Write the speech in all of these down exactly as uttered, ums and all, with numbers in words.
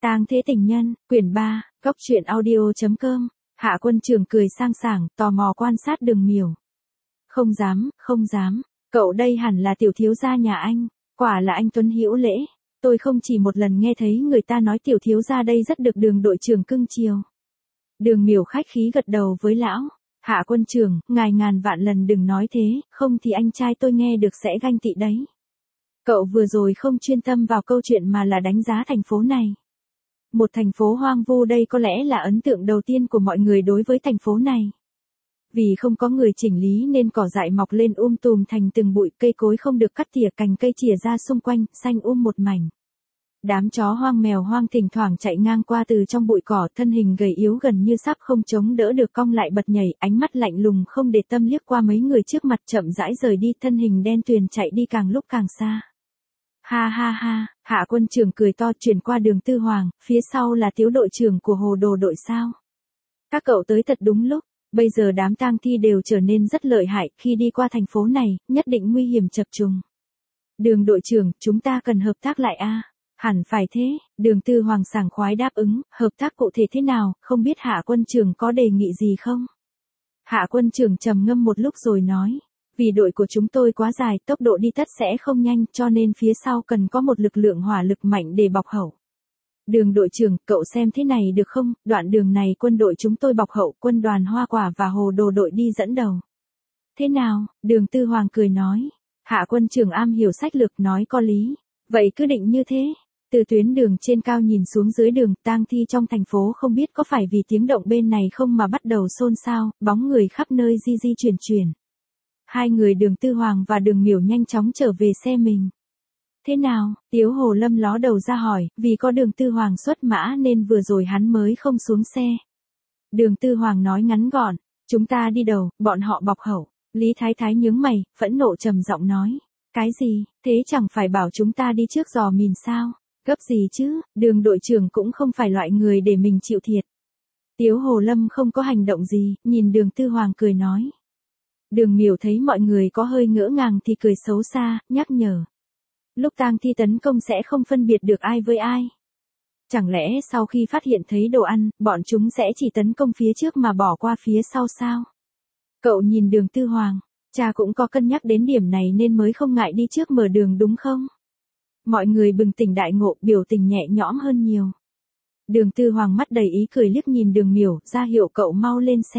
Tang thế tình nhân, quyển ba, góc truyện audio chấm com. Hạ Quân Trường cười sang sảng, tò mò quan sát Đường Miểu. Không dám, không dám, cậu đây hẳn là tiểu thiếu gia nhà anh, quả là anh tuấn hữu lễ. Tôi không chỉ một lần nghe thấy người ta nói tiểu thiếu gia đây rất được Đường đội trưởng cưng chiều. Đường Miểu khách khí gật đầu với lão. Hạ Quân Trường, ngài ngàn vạn lần đừng nói thế, không thì anh trai tôi nghe được sẽ ganh tị đấy. Cậu vừa rồi không chuyên tâm vào câu chuyện mà là đánh giá thành phố này. Một thành phố hoang vu đây có lẽ là ấn tượng đầu tiên của mọi người đối với thành phố này. Vì không có người chỉnh lý nên cỏ dại mọc lên um tùm thành từng bụi, cây cối không được cắt tỉa, cành cây chìa ra xung quanh, xanh um một mảnh. Đám chó hoang mèo hoang thỉnh thoảng chạy ngang qua từ trong bụi cỏ, thân hình gầy yếu gần như sắp không chống đỡ được cong lại bật nhảy, ánh mắt lạnh lùng không để tâm liếc qua mấy người trước mặt chậm rãi rời đi, thân hình đen tuyền chạy đi càng lúc càng xa. Ha ha ha, Hạ Quân Trường cười to chuyển qua Đường Tư Hoàng, phía sau là Tiếu đội trưởng của Hồ Đồ đội sao. Các cậu tới thật đúng lúc, bây giờ đám tang thi đều trở nên rất lợi hại, khi đi qua thành phố này, nhất định nguy hiểm chập trùng. Đường đội trưởng, chúng ta cần hợp tác lại a. À? Hẳn phải thế, Đường Tư Hoàng sảng khoái đáp ứng, hợp tác cụ thể thế nào, không biết Hạ Quân Trường có đề nghị gì không? Hạ Quân Trường trầm ngâm một lúc rồi nói. Vì đội của chúng tôi quá dài, tốc độ đi tất sẽ không nhanh, cho nên phía sau cần có một lực lượng hỏa lực mạnh để bọc hậu. Đường đội trưởng, cậu xem thế này được không, đoạn đường này quân đội chúng tôi bọc hậu, quân đoàn Hoa Quả và Hồ Đồ đội đi dẫn đầu. Thế nào, Đường Tư Hoàng cười nói. Hạ Quân Trường am hiểu sách lược nói có lý. Vậy cứ định như thế. Từ tuyến đường trên cao nhìn xuống dưới đường, tang thi trong thành phố không biết có phải vì tiếng động bên này không mà bắt đầu xôn xao, bóng người khắp nơi di di chuyển chuyển. Hai người Đường Tư Hoàng và Đường Miểu nhanh chóng trở về xe mình. Thế nào, Tiếu Hồ Lâm ló đầu ra hỏi, vì có Đường Tư Hoàng xuất mã nên vừa rồi hắn mới không xuống xe. Đường Tư Hoàng nói ngắn gọn, chúng ta đi đầu, bọn họ bọc hậu. Lý Thái Thái nhướng mày, phẫn nộ trầm giọng nói, cái gì, thế chẳng phải bảo chúng ta đi trước dò mìn sao, gấp gì chứ, Đường đội trưởng cũng không phải loại người để mình chịu thiệt. Tiếu Hồ Lâm không có hành động gì, nhìn Đường Tư Hoàng cười nói. Đường Miểu thấy mọi người có hơi ngỡ ngàng thì cười xấu xa, nhắc nhở. Lúc tang thi tấn công sẽ không phân biệt được ai với ai. Chẳng lẽ sau khi phát hiện thấy đồ ăn, bọn chúng sẽ chỉ tấn công phía trước mà bỏ qua phía sau sao? Cậu nhìn Đường Tư Hoàng, cha cũng có cân nhắc đến điểm này nên mới không ngại đi trước mở đường đúng không? Mọi người bừng tỉnh đại ngộ, biểu tình nhẹ nhõm hơn nhiều. Đường Tư Hoàng mắt đầy ý cười liếc nhìn Đường Miểu, ra hiệu cậu mau lên xe.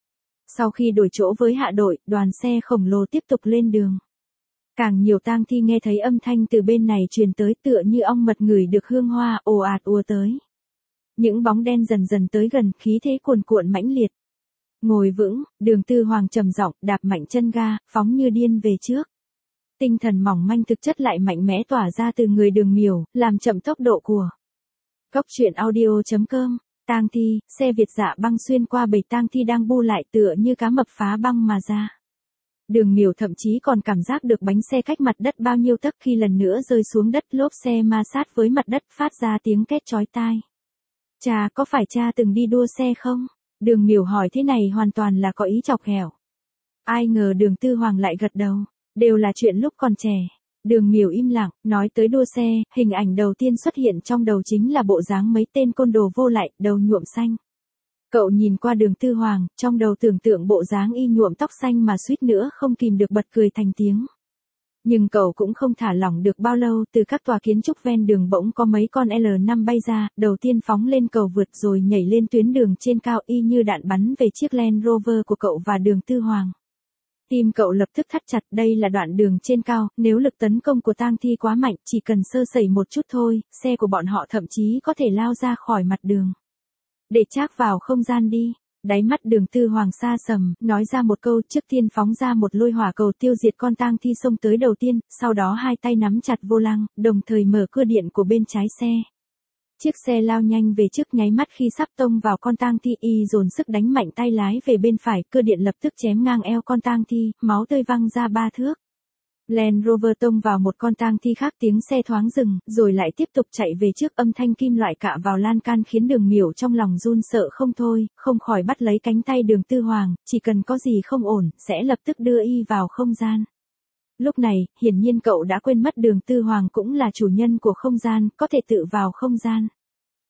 Sau khi đổi chỗ với hạ đội, đoàn xe khổng lồ tiếp tục lên đường. Càng nhiều tang thi nghe thấy âm thanh từ bên này truyền tới tựa như ong mật ngửi được hương hoa ồ ạt ùa tới. Những bóng đen dần dần tới gần, khí thế cuồn cuộn mãnh liệt. Ngồi vững, Đường Tư Hoàng trầm giọng, đạp mạnh chân ga, phóng như điên về trước. Tinh thần mỏng manh thực chất lại mạnh mẽ tỏa ra từ người Đường Miểu, làm chậm tốc độ của. Góc truyện audio chấm com. Tang thi, xe Việt Dạ băng xuyên qua bầy tang thi đang bu lại tựa như cá mập phá băng mà ra. Đường Miểu thậm chí còn cảm giác được bánh xe cách mặt đất bao nhiêu tấc khi lần nữa rơi xuống đất, lốp xe ma sát với mặt đất phát ra tiếng két chói tai. Cha, có phải cha từng đi đua xe không? Đường Miểu hỏi thế này hoàn toàn là có ý chọc ghẹo. Ai ngờ Đường Tư Hoàng lại gật đầu, đều là chuyện lúc còn trẻ. Đường Miểu im lặng, nói tới đua xe, hình ảnh đầu tiên xuất hiện trong đầu chính là bộ dáng mấy tên côn đồ vô lại, đầu nhuộm xanh. Cậu nhìn qua Đường Tư Hoàng, trong đầu tưởng tượng bộ dáng y nhuộm tóc xanh mà suýt nữa không kìm được bật cười thành tiếng. Nhưng cậu cũng không thả lỏng được bao lâu, từ các tòa kiến trúc ven đường bỗng có mấy con L năm bay ra, đầu tiên phóng lên cầu vượt rồi nhảy lên tuyến đường trên cao y như đạn bắn về chiếc Land Rover của cậu và Đường Tư Hoàng. Tim cậu lập tức thắt chặt, đây là đoạn đường trên cao, nếu lực tấn công của tang thi quá mạnh, chỉ cần sơ sẩy một chút thôi, xe của bọn họ thậm chí có thể lao ra khỏi mặt đường. Để Trác vào không gian đi. Đáy mắt Đường Tư Hoàng xa sầm, nói ra một câu, trước tiên phóng ra một lôi hỏa cầu tiêu diệt con tang thi xông tới đầu tiên, sau đó hai tay nắm chặt vô lăng, đồng thời mở cưa điện của bên trái xe. Chiếc xe lao nhanh về trước, nháy mắt khi sắp tông vào con tang thi, y dồn sức đánh mạnh tay lái về bên phải, cưa điện lập tức chém ngang eo con tang thi, máu tươi văng ra ba thước. Land Rover tông vào một con tang thi khác, tiếng xe thoáng dừng, rồi lại tiếp tục chạy về trước, âm thanh kim loại cạ vào lan can khiến Đường Miểu trong lòng run sợ không thôi, không khỏi bắt lấy cánh tay Đường Tư Hoàng, chỉ cần có gì không ổn, sẽ lập tức đưa y vào không gian. Lúc này, hiển nhiên cậu đã quên mất Đường Tư Hoàng cũng là chủ nhân của không gian, có thể tự vào không gian.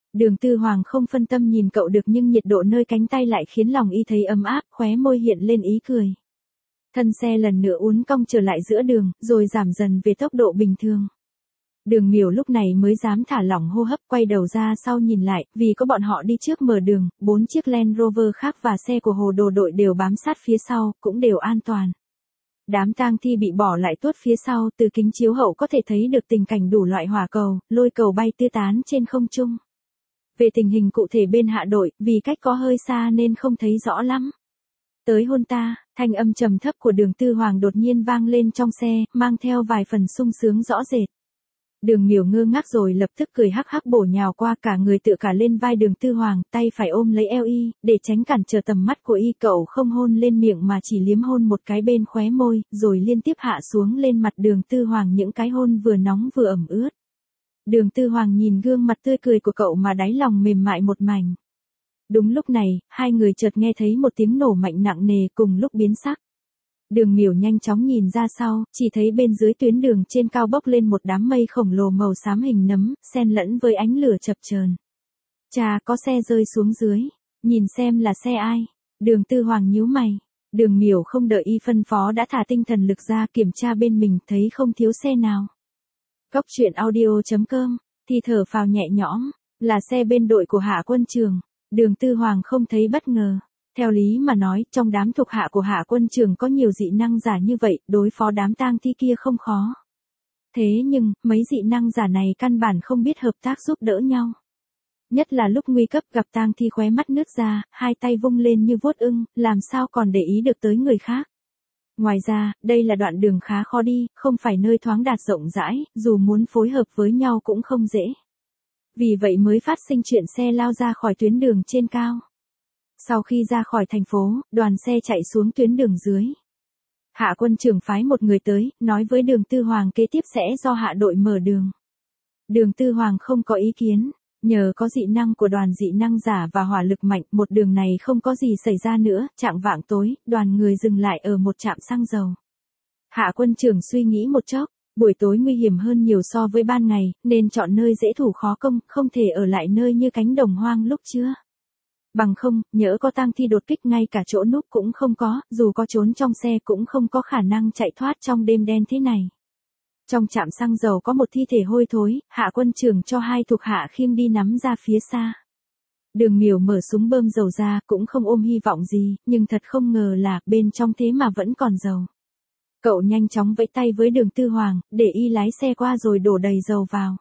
Đường Tư Hoàng không phân tâm nhìn cậu được nhưng nhiệt độ nơi cánh tay lại khiến lòng y thấy ấm áp, khóe môi hiện lên ý cười. Thân xe lần nữa uốn cong trở lại giữa đường, rồi giảm dần về tốc độ bình thường. Đường Miểu lúc này mới dám thả lỏng hô hấp, quay đầu ra sau nhìn lại, vì có bọn họ đi trước mở đường, bốn chiếc Land Rover khác và xe của Hồ Đồ đội đều bám sát phía sau, cũng đều an toàn. Đám tang thi bị bỏ lại tuốt phía sau, từ kính chiếu hậu có thể thấy được tình cảnh đủ loại hỏa cầu, lôi cầu bay tứ tán trên không trung. Về tình hình cụ thể bên hạ đội, vì cách có hơi xa nên không thấy rõ lắm. Tới hôn ta, thanh âm trầm thấp của Đường Tư Hoàng đột nhiên vang lên trong xe, mang theo vài phần sung sướng rõ rệt. Đường Miểu ngơ ngác rồi lập tức cười hắc hắc bổ nhào qua, cả người tựa cả lên vai Đường Tư Hoàng, tay phải ôm lấy eo y, để tránh cản trở tầm mắt của y. Cậu không hôn lên miệng mà chỉ liếm hôn một cái bên khóe môi, rồi liên tiếp hạ xuống lên mặt Đường Tư Hoàng những cái hôn vừa nóng vừa ẩm ướt. Đường Tư Hoàng nhìn gương mặt tươi cười của cậu mà đáy lòng mềm mại một mảnh. Đúng lúc này, hai người chợt nghe thấy một tiếng nổ mạnh nặng nề, cùng lúc biến sắc. Đường Miểu nhanh chóng nhìn ra sau, chỉ thấy bên dưới tuyến đường trên cao bốc lên một đám mây khổng lồ màu xám hình nấm, xen lẫn với ánh lửa chập chờn. Chà, có xe rơi xuống dưới, nhìn xem là xe ai. Đường Tư Hoàng nhíu mày. Đường Miểu không đợi y phân phó đã thả tinh thần lực ra kiểm tra bên mình, thấy không thiếu xe nào. Góc truyện audio chấm com, thì thở phào nhẹ nhõm, là xe bên đội của Hạ Quân Trường. Đường Tư Hoàng không thấy bất ngờ. Theo lý mà nói, trong đám thuộc hạ của Hạ Quân Trường có nhiều dị năng giả như vậy, đối phó đám tang thi kia không khó. Thế nhưng, mấy dị năng giả này căn bản không biết hợp tác giúp đỡ nhau. Nhất là lúc nguy cấp gặp tang thi khóe mắt nứt ra, hai tay vung lên như vuốt ưng, làm sao còn để ý được tới người khác. Ngoài ra, đây là đoạn đường khá khó đi, không phải nơi thoáng đạt rộng rãi, dù muốn phối hợp với nhau cũng không dễ. Vì vậy mới phát sinh chuyện xe lao ra khỏi tuyến đường trên cao. Sau khi ra khỏi thành phố, đoàn xe chạy xuống tuyến đường dưới. Hạ Quân Trường phái một người tới, nói với Đường Tư Hoàng kế tiếp sẽ do hạ đội mở đường. Đường Tư Hoàng không có ý kiến, nhờ có dị năng của đoàn dị năng giả và hỏa lực mạnh, một đường này không có gì xảy ra nữa. Chạng vạng tối, đoàn người dừng lại ở một trạm xăng dầu. Hạ Quân Trường suy nghĩ một chốc, buổi tối nguy hiểm hơn nhiều so với ban ngày, nên chọn nơi dễ thủ khó công, không thể ở lại nơi như cánh đồng hoang lúc trưa. Bằng không, nhỡ có tang thi đột kích ngay cả chỗ núp cũng không có, dù có trốn trong xe cũng không có khả năng chạy thoát trong đêm đen thế này. Trong trạm xăng dầu có một thi thể hôi thối, Hạ Quân Trường cho hai thuộc hạ khiêng đi nắm ra phía xa. Đường Miểu mở súng bơm dầu ra, cũng không ôm hy vọng gì, nhưng thật không ngờ là bên trong thế mà vẫn còn dầu. Cậu nhanh chóng vẫy tay với Đường Tư Hoàng, để y lái xe qua rồi đổ đầy dầu vào.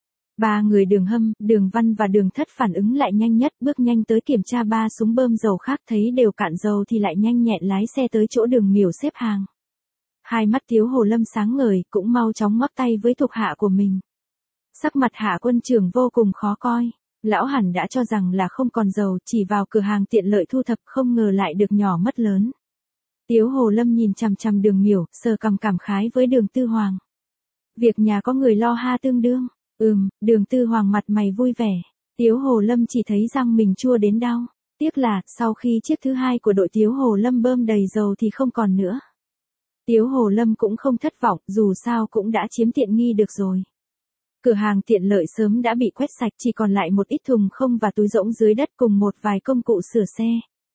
Ba người Đường Hâm, Đường Văn và Đường Thất phản ứng lại nhanh nhất, bước nhanh tới kiểm tra ba súng bơm dầu khác, thấy đều cạn dầu thì lại nhanh nhẹn lái xe tới chỗ Đường Miểu xếp hàng. Hai mắt Tiếu Hồ Lâm sáng ngời, cũng mau chóng ngoắc tay với thuộc hạ của mình. Sắc mặt Hạ Quân Trường vô cùng khó coi. Lão hẳn đã cho rằng là không còn dầu, chỉ vào cửa hàng tiện lợi thu thập, không ngờ lại được nhỏ mất lớn. Tiếu Hồ Lâm nhìn chằm chằm Đường Miểu, sờ cằm cảm khái với Đường Tư Hoàng. Việc nhà có người lo ha tương đương. Ừm, Đường Tư Hoàng mặt mày vui vẻ. Tiếu Hồ Lâm chỉ thấy răng mình chua đến đau. Tiếc là, sau khi chiếc thứ hai của đội Tiếu Hồ Lâm bơm đầy dầu thì không còn nữa. Tiếu Hồ Lâm cũng không thất vọng, dù sao cũng đã chiếm tiện nghi được rồi. Cửa hàng tiện lợi sớm đã bị quét sạch, chỉ còn lại một ít thùng không và túi rỗng dưới đất cùng một vài công cụ sửa xe.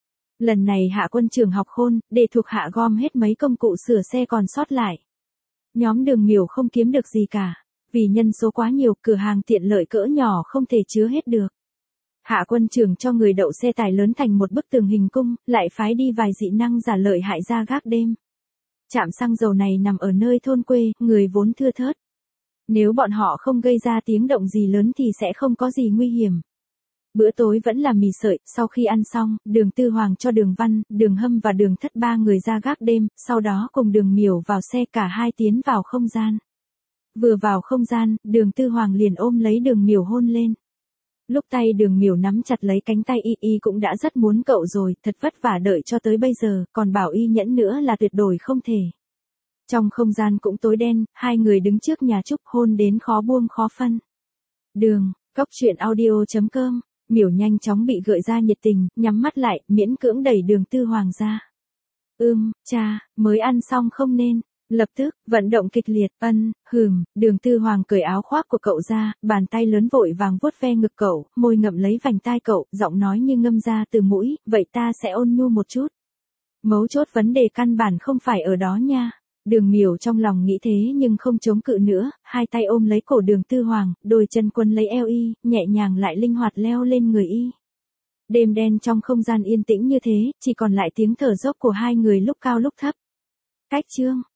Lần này Hạ Quân Trường học khôn, để thuộc hạ gom hết mấy công cụ sửa xe còn sót lại. Nhóm Đường Miểu không kiếm được gì cả. Vì nhân số quá nhiều, cửa hàng tiện lợi cỡ nhỏ không thể chứa hết được. Hạ Quân Trường cho người đậu xe tải lớn thành một bức tường hình cung, lại phái đi vài dị năng giả lợi hại ra gác đêm. Trạm xăng dầu này nằm ở nơi thôn quê, người vốn thưa thớt. Nếu bọn họ không gây ra tiếng động gì lớn thì sẽ không có gì nguy hiểm. Bữa tối vẫn là mì sợi, sau khi ăn xong, Đường Tư Hoàng cho Đường Văn, Đường Hâm và Đường Thất ba người ra gác đêm, sau đó cùng Đường Miểu vào xe, cả hai tiến vào không gian. Vừa vào không gian, Đường Tư Hoàng liền ôm lấy Đường Miểu hôn lên. Lúc tay Đường Miểu nắm chặt lấy cánh tay y, y cũng đã rất muốn cậu rồi, thật vất vả đợi cho tới bây giờ, còn bảo y nhẫn nữa là tuyệt đối không thể. Trong không gian cũng tối đen, hai người đứng trước nhà trúc, hôn đến khó buông khó phân. Đường, góc truyện audio chấm com, Miểu nhanh chóng bị gợi ra nhiệt tình, nhắm mắt lại, miễn cưỡng đẩy Đường Tư Hoàng ra. Ưm, cha, mới ăn xong không nên. Lập tức, vận động kịch liệt, ân, hừm, Đường Tư Hoàng cởi áo khoác của cậu ra, bàn tay lớn vội vàng vuốt ve ngực cậu, môi ngậm lấy vành tai cậu, giọng nói như ngâm ra từ mũi, vậy ta sẽ ôn nhu một chút. Mấu chốt vấn đề căn bản không phải ở đó nha. Đường Miểu trong lòng nghĩ thế nhưng không chống cự nữa, hai tay ôm lấy cổ Đường Tư Hoàng, đôi chân quấn lấy eo y, nhẹ nhàng lại linh hoạt leo lên người y. Đêm đen trong không gian yên tĩnh như thế, chỉ còn lại tiếng thở dốc của hai người lúc cao lúc thấp. Cách chương